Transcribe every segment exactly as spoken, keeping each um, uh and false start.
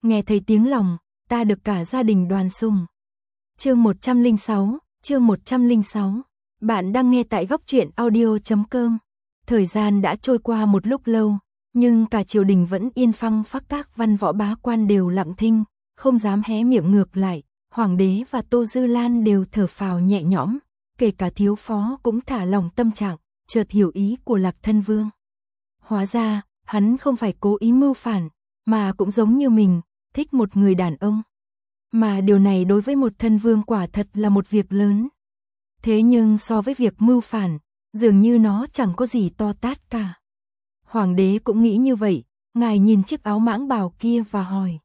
nghe thấy tiếng lòng, ta được cả gia đình đoàn sùng. Chương một trăm lẻ sáu, chương một trăm lẻ sáu. Bạn đang nghe tại góc truyện audio chấm com. Thời gian đã trôi qua một lúc lâu, nhưng cả triều đình vẫn yên phăng phắc, các văn võ bá quan đều lặng thinh, không dám hé miệng. Ngược lại, hoàng đế và Tô Dư Lan đều thở phào nhẹ nhõm, kể cả thiếu phó cũng thả lỏng tâm trạng, chợt hiểu ý của Lạc Thân Vương. Hóa ra, hắn không phải cố ý mưu phản, mà cũng giống như mình, thích một người đàn ông. Mà điều này đối với một thân vương quả thật là một việc lớn. Thế nhưng so với việc mưu phản, dường như nó chẳng có gì to tát cả. Hoàng đế cũng nghĩ như vậy, ngài nhìn chiếc áo mãng bào kia và hỏi.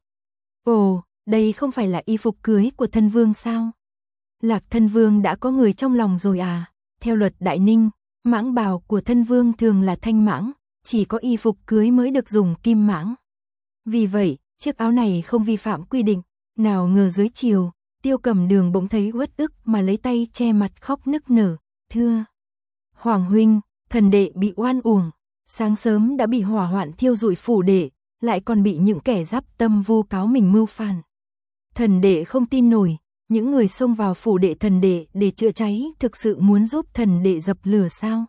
Ồ, đây không phải là y phục cưới của thân vương sao? Lạc Thân Vương đã có người trong lòng rồi à? Theo luật Đại Ninh, mãng bào của thân vương thường là thanh mãng, chỉ có y phục cưới mới được dùng kim mãng. Vì vậy, chiếc áo này không vi phạm quy định. Nào ngờ dưới chiều, Tiêu Cầm Đường bỗng thấy uất ức mà lấy tay che mặt khóc nức nở. Thưa Hoàng huynh, thần đệ bị oan uổng, sáng sớm đã bị hỏa hoạn thiêu rụi phủ đệ, lại còn bị những kẻ giáp tâm vu cáo mình mưu phản. Thần đệ không tin nổi, những người xông vào phủ đệ thần đệ để chữa cháy thực sự muốn giúp thần đệ dập lửa sao?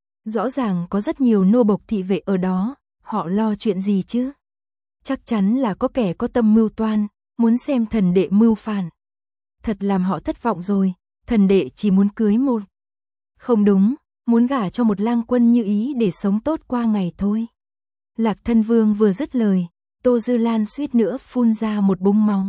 Rõ ràng có rất nhiều nô bộc thị vệ ở đó, họ lo chuyện gì chứ? Chắc chắn là có kẻ có tâm mưu toan, muốn xem thần đệ mưu phản. Thật làm họ thất vọng rồi, thần đệ chỉ muốn cưới một. Không đúng, muốn gả cho một lang quân như ý để sống tốt qua ngày thôi. Lạc Thân Vương vừa dứt lời, Tô Dư Lan suýt nữa phun ra một búng máu.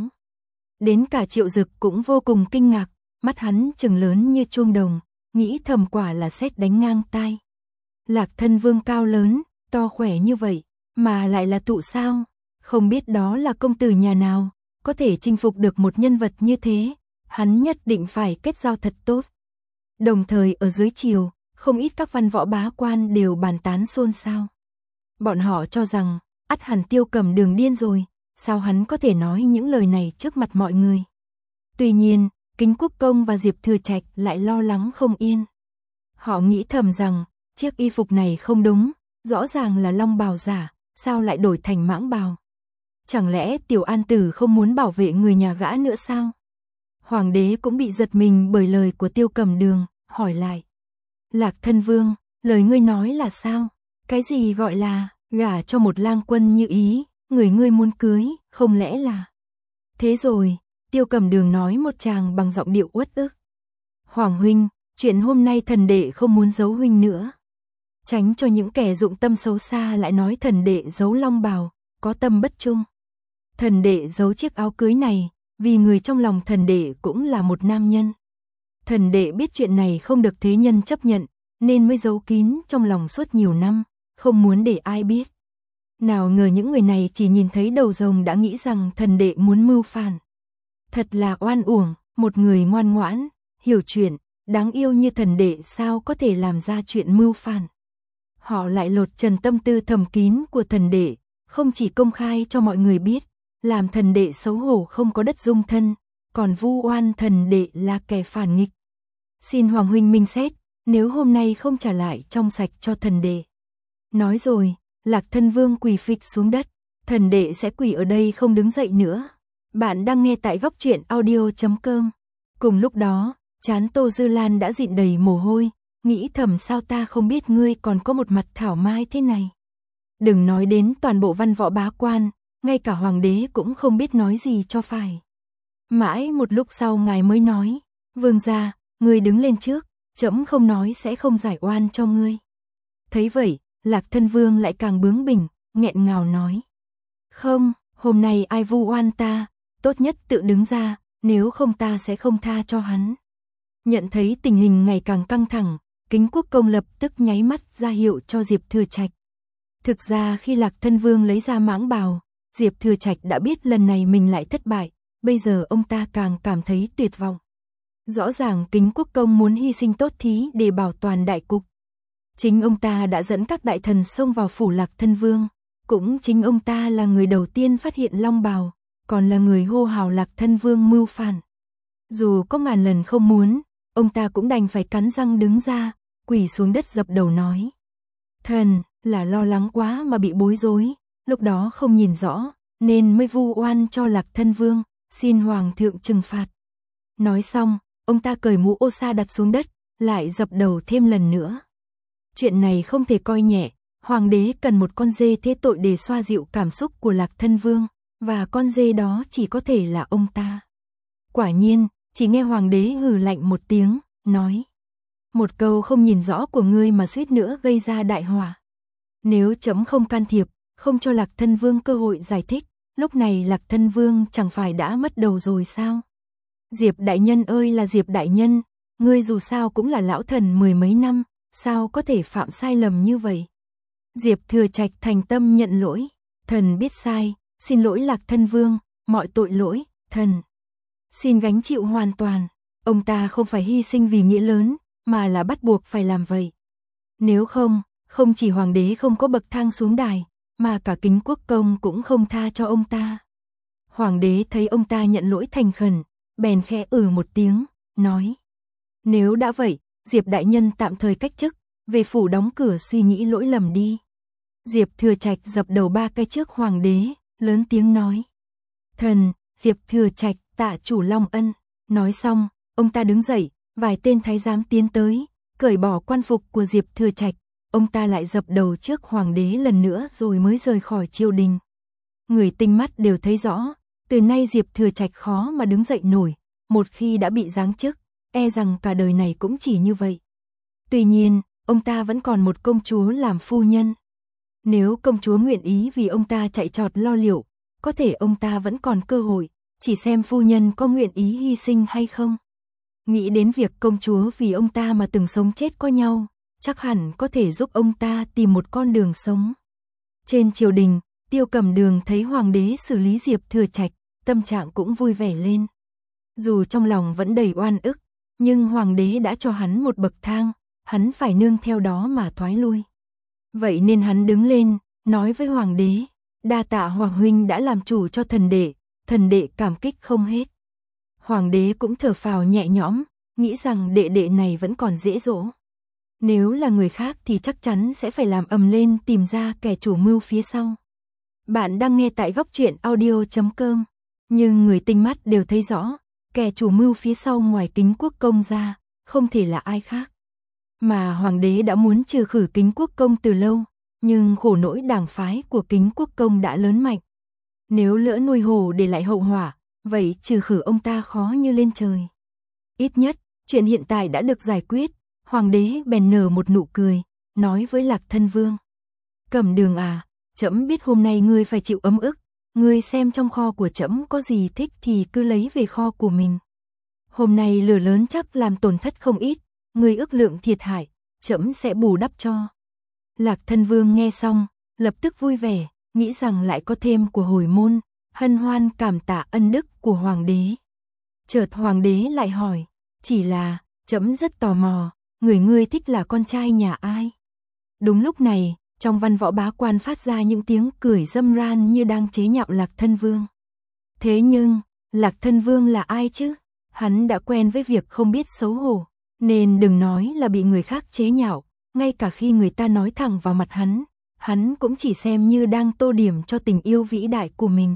Đến cả Triệu Dực cũng vô cùng kinh ngạc, mắt hắn trừng lớn như chuông đồng, nghĩ thầm quả là sét đánh ngang tai. Lạc Thân Vương cao lớn, to khỏe như vậy, mà lại là tụ sao? Không biết đó là công tử nhà nào, có thể chinh phục được một nhân vật như thế, hắn nhất định phải kết giao thật tốt. Đồng thời ở dưới triều, không ít các văn võ bá quan đều bàn tán xôn xao. Bọn họ cho rằng, ắt hẳn Tiêu Cầm Đường điên rồi, sao hắn có thể nói những lời này trước mặt mọi người. Tuy nhiên, Kính Quốc Công và Diệp Thừa Trạch lại lo lắng không yên. Họ nghĩ thầm rằng, chiếc y phục này không đúng, rõ ràng là long bào giả, sao lại đổi thành mãng bào? Chẳng lẽ Tiểu An Tử không muốn bảo vệ người nhà gã nữa sao? Hoàng đế cũng bị giật mình bởi lời của Tiêu Cầm Đường, hỏi lại. Lạc Thân Vương, lời ngươi nói là sao? Cái gì gọi là gả cho một lang quân như ý, người ngươi muốn cưới, không lẽ là... Thế rồi, Tiêu Cầm Đường nói một tràng bằng giọng điệu uất ức. Hoàng huynh, chuyện hôm nay thần đệ không muốn giấu huynh nữa. Tránh cho những kẻ dụng tâm xấu xa lại nói thần đệ giấu long bào, có tâm bất trung. Thần đệ giấu chiếc áo cưới này, vì người trong lòng thần đệ cũng là một nam nhân. Thần đệ biết chuyện này không được thế nhân chấp nhận, nên mới giấu kín trong lòng suốt nhiều năm, không muốn để ai biết. Nào ngờ những người này chỉ nhìn thấy đầu rồng đã nghĩ rằng thần đệ muốn mưu phản. Thật là oan uổng, một người ngoan ngoãn, hiểu chuyện, đáng yêu như thần đệ sao có thể làm ra chuyện mưu phản. Họ lại lột trần tâm tư thầm kín của thần đệ, không chỉ công khai cho mọi người biết, làm thần đệ xấu hổ không có đất dung thân, còn vu oan thần đệ là kẻ phản nghịch. Xin Hoàng huynh minh xét, nếu hôm nay không trả lại trong sạch cho thần đệ. Nói rồi, Lạc Thân Vương quỳ phịch xuống đất, thần đệ sẽ quỳ ở đây không đứng dậy nữa. Bạn đang nghe tại góc truyện audio chấm com. Cùng lúc đó, trán Tô Dư Lan đã dịn đầy mồ hôi, nghĩ thầm sao ta không biết ngươi còn có một mặt thảo mai thế này. Đừng nói đến toàn bộ văn võ bá quan, ngay cả hoàng đế cũng không biết nói gì cho phải. Mãi một lúc sau ngài mới nói, vương gia, ngươi đứng lên trước, trẫm không nói sẽ không giải oan cho ngươi. Thấy vậy, Lạc Thân Vương lại càng bướng bỉnh, nghẹn ngào nói. Không, hôm nay ai vu oan ta, tốt nhất tự đứng ra, nếu không ta sẽ không tha cho hắn. Nhận thấy tình hình ngày càng căng thẳng, Kính Quốc Công lập tức nháy mắt ra hiệu cho Diệp Thừa Trạch. Thực ra khi Lạc Thân Vương lấy ra mãng bào, Diệp Thừa Trạch đã biết lần này mình lại thất bại, bây giờ ông ta càng cảm thấy tuyệt vọng. Rõ ràng Kính Quốc Công muốn hy sinh tốt thí để bảo toàn đại cục. Chính ông ta đã dẫn các đại thần xông vào phủ Lạc Thân Vương, cũng chính ông ta là người đầu tiên phát hiện long bào, còn là người hô hào Lạc Thân Vương mưu phản. Dù có ngàn lần không muốn, ông ta cũng đành phải cắn răng đứng ra, quỳ xuống đất dập đầu nói. Thần, là lo lắng quá mà bị bối rối, lúc đó không nhìn rõ, nên mới vu oan cho Lạc Thân Vương, xin Hoàng thượng trừng phạt. Nói xong, ông ta cởi mũ ô sa đặt xuống đất, lại dập đầu thêm lần nữa. Chuyện này không thể coi nhẹ, Hoàng đế cần một con dê thế tội để xoa dịu cảm xúc của Lạc Thân Vương, và con dê đó chỉ có thể là ông ta. Quả nhiên, chỉ nghe Hoàng đế hừ lạnh một tiếng, nói: một câu không nhìn rõ của ngươi mà suýt nữa gây ra đại họa. Nếu trẫm không can thiệp, không cho Lạc Thân Vương cơ hội giải thích, lúc này Lạc Thân Vương chẳng phải đã mất đầu rồi sao? Diệp đại nhân ơi là Diệp đại nhân, ngươi dù sao cũng là lão thần mười mấy năm, sao có thể phạm sai lầm như vậy? Diệp Thừa Trạch thành tâm nhận lỗi, thần biết sai, xin lỗi Lạc Thân Vương, mọi tội lỗi, thần xin gánh chịu hoàn toàn. Ông ta không phải hy sinh vì nghĩa lớn, mà là bắt buộc phải làm vậy. Nếu không, không chỉ Hoàng đế không có bậc thang xuống đài, mà cả Kính Quốc Công cũng không tha cho ông ta. Hoàng đế thấy ông ta nhận lỗi thành khẩn, bèn khẽ ừ một tiếng, nói: nếu đã vậy, Diệp đại nhân tạm thời cách chức, về phủ đóng cửa suy nghĩ lỗi lầm đi. Diệp Thừa Trạch dập đầu ba cái trước Hoàng đế, lớn tiếng nói: thần, Diệp Thừa Trạch tạ chủ long ân. Nói xong, ông ta đứng dậy, vài tên thái giám tiến tới, cởi bỏ quan phục của Diệp Thừa Trạch, ông ta lại dập đầu trước Hoàng đế lần nữa rồi mới rời khỏi triều đình. Người tinh mắt đều thấy rõ, từ nay Diệp Thừa Trạch khó mà đứng dậy nổi, một khi đã bị giáng chức, e rằng cả đời này cũng chỉ như vậy. Tuy nhiên, ông ta vẫn còn một công chúa làm phu nhân. Nếu công chúa nguyện ý vì ông ta chạy trọt lo liệu, có thể ông ta vẫn còn cơ hội, chỉ xem phu nhân có nguyện ý hy sinh hay không. Nghĩ đến việc công chúa vì ông ta mà từng sống chết có nhau, chắc hẳn có thể giúp ông ta tìm một con đường sống. Trên triều đình, Tiêu Cẩm Đường thấy Hoàng đế xử lý Diệp Thừa Trạch, tâm trạng cũng vui vẻ lên. Dù trong lòng vẫn đầy oan ức, nhưng Hoàng đế đã cho hắn một bậc thang, hắn phải nương theo đó mà thoái lui. Vậy nên hắn đứng lên, nói với Hoàng đế: đa tạ Hoàng huynh đã làm chủ cho thần đệ, thần đệ cảm kích không hết. Hoàng đế cũng thở phào nhẹ nhõm, nghĩ rằng đệ đệ này vẫn còn dễ dỗ. Nếu là người khác thì chắc chắn sẽ phải làm ầm lên tìm ra kẻ chủ mưu phía sau. Bạn đang nghe tại góc truyện audio chấm com, nhưng người tinh mắt đều thấy rõ, kẻ chủ mưu phía sau ngoài Kính Quốc Công ra, không thể là ai khác. Mà Hoàng đế đã muốn trừ khử Kính Quốc Công từ lâu, nhưng khổ nỗi đảng phái của Kính Quốc Công đã lớn mạnh. Nếu lỡ nuôi hổ để lại hậu họa, vậy trừ khử ông ta khó như lên trời. Ít nhất, chuyện hiện tại đã được giải quyết, Hoàng đế bèn nở một nụ cười, nói với Lạc Thân Vương: Cẩm Đường à, trẫm biết hôm nay ngươi phải chịu ấm ức, ngươi xem trong kho của trẫm có gì thích thì cứ lấy về kho của mình. Hôm nay lửa lớn chắc làm tổn thất không ít, ngươi ước lượng thiệt hại, trẫm sẽ bù đắp cho. Lạc Thân Vương nghe xong, lập tức vui vẻ, nghĩ rằng lại có thêm của hồi môn, hân hoan cảm tạ ân đức của Hoàng đế. Chợt Hoàng đế lại hỏi: chỉ là, trẫm rất tò mò, người ngươi thích là con trai nhà ai? Đúng lúc này, trong văn võ bá quan phát ra những tiếng cười râm ran như đang chế nhạo Lạc Thân Vương. Thế nhưng, Lạc Thân Vương là ai chứ? Hắn đã quen với việc không biết xấu hổ, nên đừng nói là bị người khác chế nhạo, ngay cả khi người ta nói thẳng vào mặt hắn, hắn cũng chỉ xem như đang tô điểm cho tình yêu vĩ đại của mình.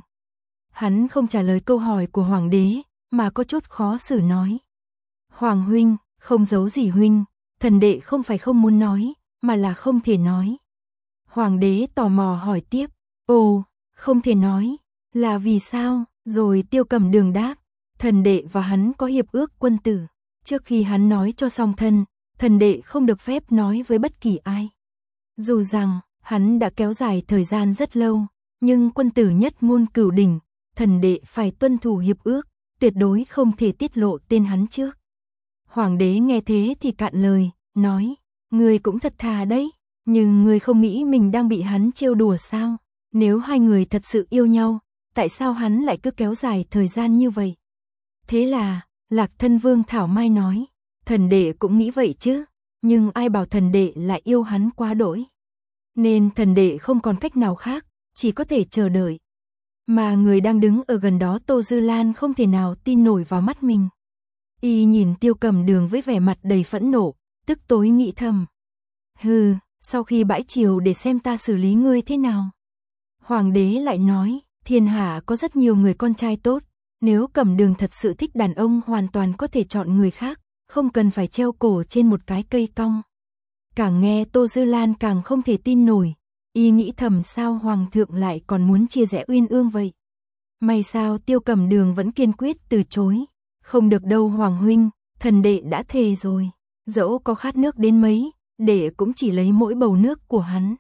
Hắn không trả lời câu hỏi của Hoàng đế, mà có chút khó xử nói: Hoàng huynh, không giấu gì huynh, thần đệ không phải không muốn nói, mà là không thể nói. Hoàng đế tò mò hỏi tiếp: ồ, không thể nói, là vì sao? Rồi Tiêu Cẩm Đường đáp: thần đệ và hắn có hiệp ước quân tử, trước khi hắn nói cho song thân, thần đệ không được phép nói với bất kỳ ai. Dù rằng, hắn đã kéo dài thời gian rất lâu, nhưng quân tử nhất ngôn cửu đỉnh, thần đệ phải tuân thủ hiệp ước, tuyệt đối không thể tiết lộ tên hắn trước. Hoàng đế nghe thế thì cạn lời, nói: ngươi cũng thật thà đấy, nhưng ngươi không nghĩ mình đang bị hắn trêu đùa sao? Nếu hai người thật sự yêu nhau, tại sao hắn lại cứ kéo dài thời gian như vậy? Thế là, Lạc Thân Vương thảo mai nói: thần đệ cũng nghĩ vậy chứ, nhưng ai bảo thần đệ lại yêu hắn quá đỗi. Nên thần đệ không còn cách nào khác, chỉ có thể chờ đợi. Mà người đang đứng ở gần đó Tô Dư Lan không thể nào tin nổi vào mắt mình. Y nhìn Tiêu Cẩm Đường với vẻ mặt đầy phẫn nộ, tức tối nghĩ thầm: hừ, sau khi bãi triều để xem ta xử lý ngươi thế nào. Hoàng đế lại nói: Thiên hạ có rất nhiều người con trai tốt, nếu Cẩm Đường thật sự thích đàn ông hoàn toàn có thể chọn người khác, không cần phải treo cổ trên một cái cây cong. Càng nghe Tô Dư Lan càng không thể tin nổi, y nghĩ thầm sao Hoàng thượng lại còn muốn chia rẽ Uyên Ương vậy. May sao Tiêu Cẩm Đường vẫn kiên quyết từ chối, không được đâu Hoàng huynh, thần đệ đã thề rồi, dẫu có khát nước đến mấy, đệ cũng chỉ lấy mỗi bầu nước của hắn.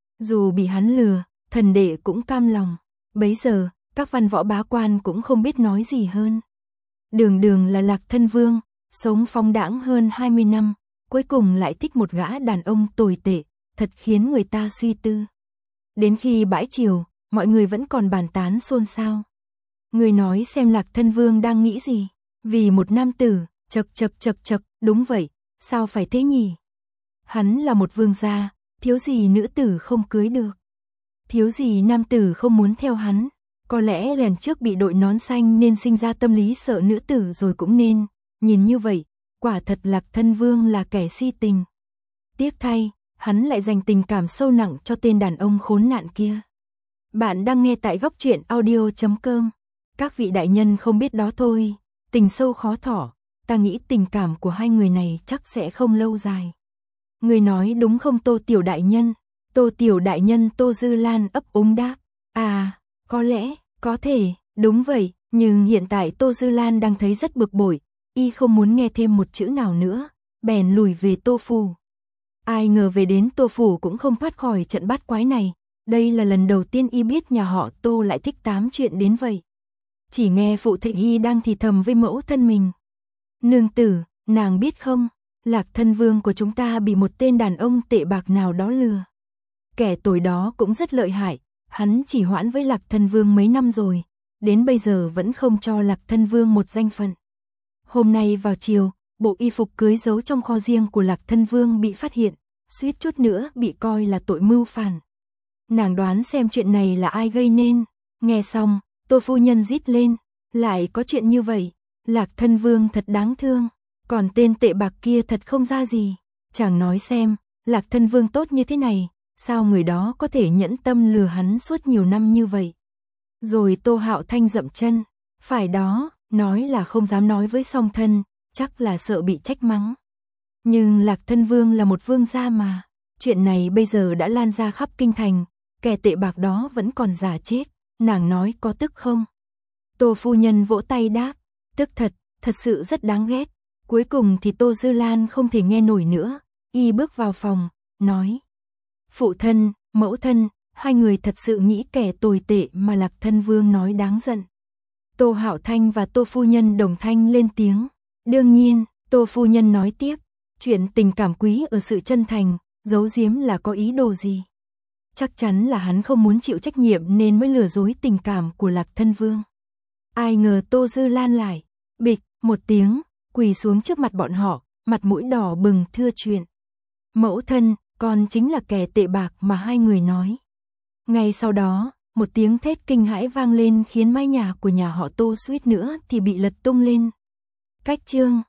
Dù bị hắn lừa, thần đệ cũng cam lòng. Bấy giờ, các văn võ bá quan cũng không biết nói gì hơn. Đường Đường là Lạc Thân Vương, sống phóng đãng hơn hai mươi năm, cuối cùng lại thích một gã đàn ông tồi tệ, thật khiến người ta suy tư. Đến khi bãi triều, mọi người vẫn còn bàn tán xôn xao. Người nói xem Lạc Thân Vương đang nghĩ gì, vì một nam tử, chật chật chật chật, đúng vậy, sao phải thế nhỉ? Hắn là một vương gia, thiếu gì nữ tử không cưới được. Thiếu gì nam tử không muốn theo hắn, có lẽ lần trước bị đội nón xanh nên sinh ra tâm lý sợ nữ tử rồi cũng nên, nhìn như vậy, quả thật Lạc Thân Vương là kẻ si tình. Tiếc thay, hắn lại dành tình cảm sâu nặng cho tên đàn ông khốn nạn kia. Bạn đang nghe tại góc truyện audio chấm com. Các vị đại nhân không biết đó thôi, tình sâu khó tỏ, ta nghĩ tình cảm của hai người này chắc sẽ không lâu dài. Người nói đúng không Tô Tiểu đại nhân? Tô Tiểu đại nhân Tô Dư Lan ấp úng đáp. À, có lẽ, có thể, đúng vậy, nhưng hiện tại Tô Dư Lan đang thấy rất bực bội, y không muốn nghe thêm một chữ nào nữa, bèn lùi về Tô Phủ. Ai ngờ về đến Tô Phủ cũng không thoát khỏi trận bát quái này, đây là lần đầu tiên y biết nhà họ Tô lại thích tám chuyện đến vậy. Chỉ nghe phụ thị y đang thì thầm với mẫu thân mình. Nương tử, nàng biết không, Lạc Thân Vương của chúng ta bị một tên đàn ông tệ bạc nào đó lừa. Kẻ tối đó cũng rất lợi hại, hắn chỉ hoãn với Lạc Thân Vương mấy năm rồi, đến bây giờ vẫn không cho Lạc Thân Vương một danh phận. Hôm nay vào chiều, bộ y phục cưới giấu trong kho riêng của Lạc Thân Vương bị phát hiện, suýt chút nữa bị coi là tội mưu phản. Nàng đoán xem chuyện này là ai gây nên, nghe xong, Tô phu nhân rít lên, lại có chuyện như vậy, Lạc Thân Vương thật đáng thương, còn tên tệ bạc kia thật không ra gì. Chàng nói xem, Lạc Thân Vương tốt như thế này, sao người đó có thể nhẫn tâm lừa hắn suốt nhiều năm như vậy. Rồi Tô Hạo Thanh dậm chân, phải đó, nói là không dám nói với song thân, chắc là sợ bị trách mắng. Nhưng Lạc Thân Vương là một vương gia mà, chuyện này bây giờ đã lan ra khắp kinh thành, kẻ tệ bạc đó vẫn còn giả chết, nàng nói có tức không? Tô phu nhân vỗ tay đáp, tức thật, thật sự rất đáng ghét. Cuối cùng thì Tô Dư Lan không thể nghe nổi nữa, y bước vào phòng, nói. Phụ thân, mẫu thân, hai người thật sự nghĩ kẻ tồi tệ mà Lạc Thân Vương nói đáng giận. Tô Hạo Thanh và Tô phu nhân đồng thanh lên tiếng. Đương nhiên, Tô phu nhân nói tiếp, chuyện tình cảm quý ở sự chân thành, giấu giếm là có ý đồ gì? Chắc chắn là hắn không muốn chịu trách nhiệm nên mới lừa dối tình cảm của Lạc Thân Vương. Ai ngờ Tô Dư Lan lại, bịch, một tiếng, quỳ xuống trước mặt bọn họ, mặt mũi đỏ bừng thưa chuyện. Mẫu thân, con chính là kẻ tệ bạc mà hai người nói. Ngay sau đó, một tiếng thét kinh hãi vang lên khiến mái nhà của nhà họ Tô suýt nữa thì bị lật tung lên. Cách chương